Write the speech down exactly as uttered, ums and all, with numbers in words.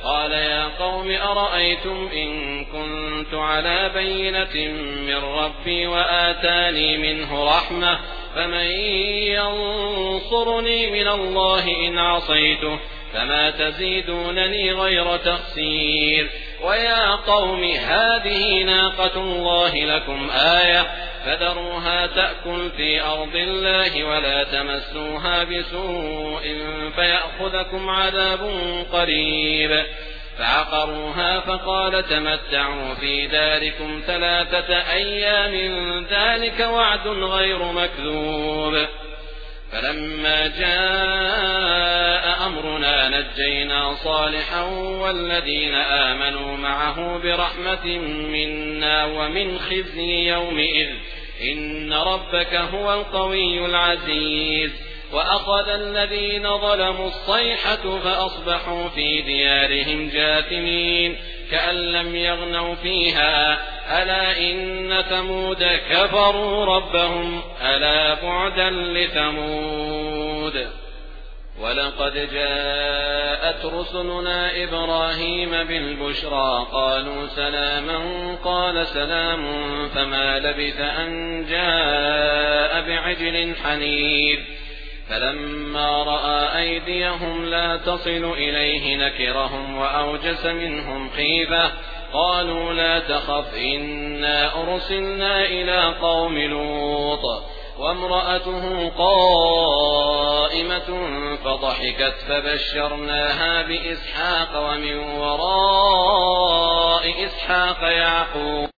قال يا قوم أرأيتم إن كنت على بينة من ربي وآتاني منه رحمة فمن ينصرني من الله إن عصيته فما تزيدونني غير تخسير ويا قوم هذه ناقة الله لكم آية فذروها تأكل في أرض الله ولا تمسوها بسوء فيأخذكم عذاب قريب فعقروها فقال تمتعوا في داركم ثلاثة أيام ذلك وعد غير مكذوب فلما جاء أمرنا نجينا صالحا والذين آمنوا معه برحمة منا ومن خزي يومئذ إن ربك هو القوي العزيز وأخذ الذين ظلموا الصيحة فأصبحوا في ديارهم جاثمين كأن لم يغنوا فيها ألا إن ثمود كفروا ربهم ألا بعدا لثمود ولقد جاءت رسلنا إبراهيم بالبشرى قالوا سلاما قال سلام فما لبث أن جاء بعجل حنيذ فلما رأى أيديهم لا تصل إليه نكرهم وأوجس منهم خيفة قالوا لا تخف إنا أرسلنا إلى قوم لوط وامرأته قائمة فضحكت فبشرناها بإسحاق ومن وراء إسحاق يعقوب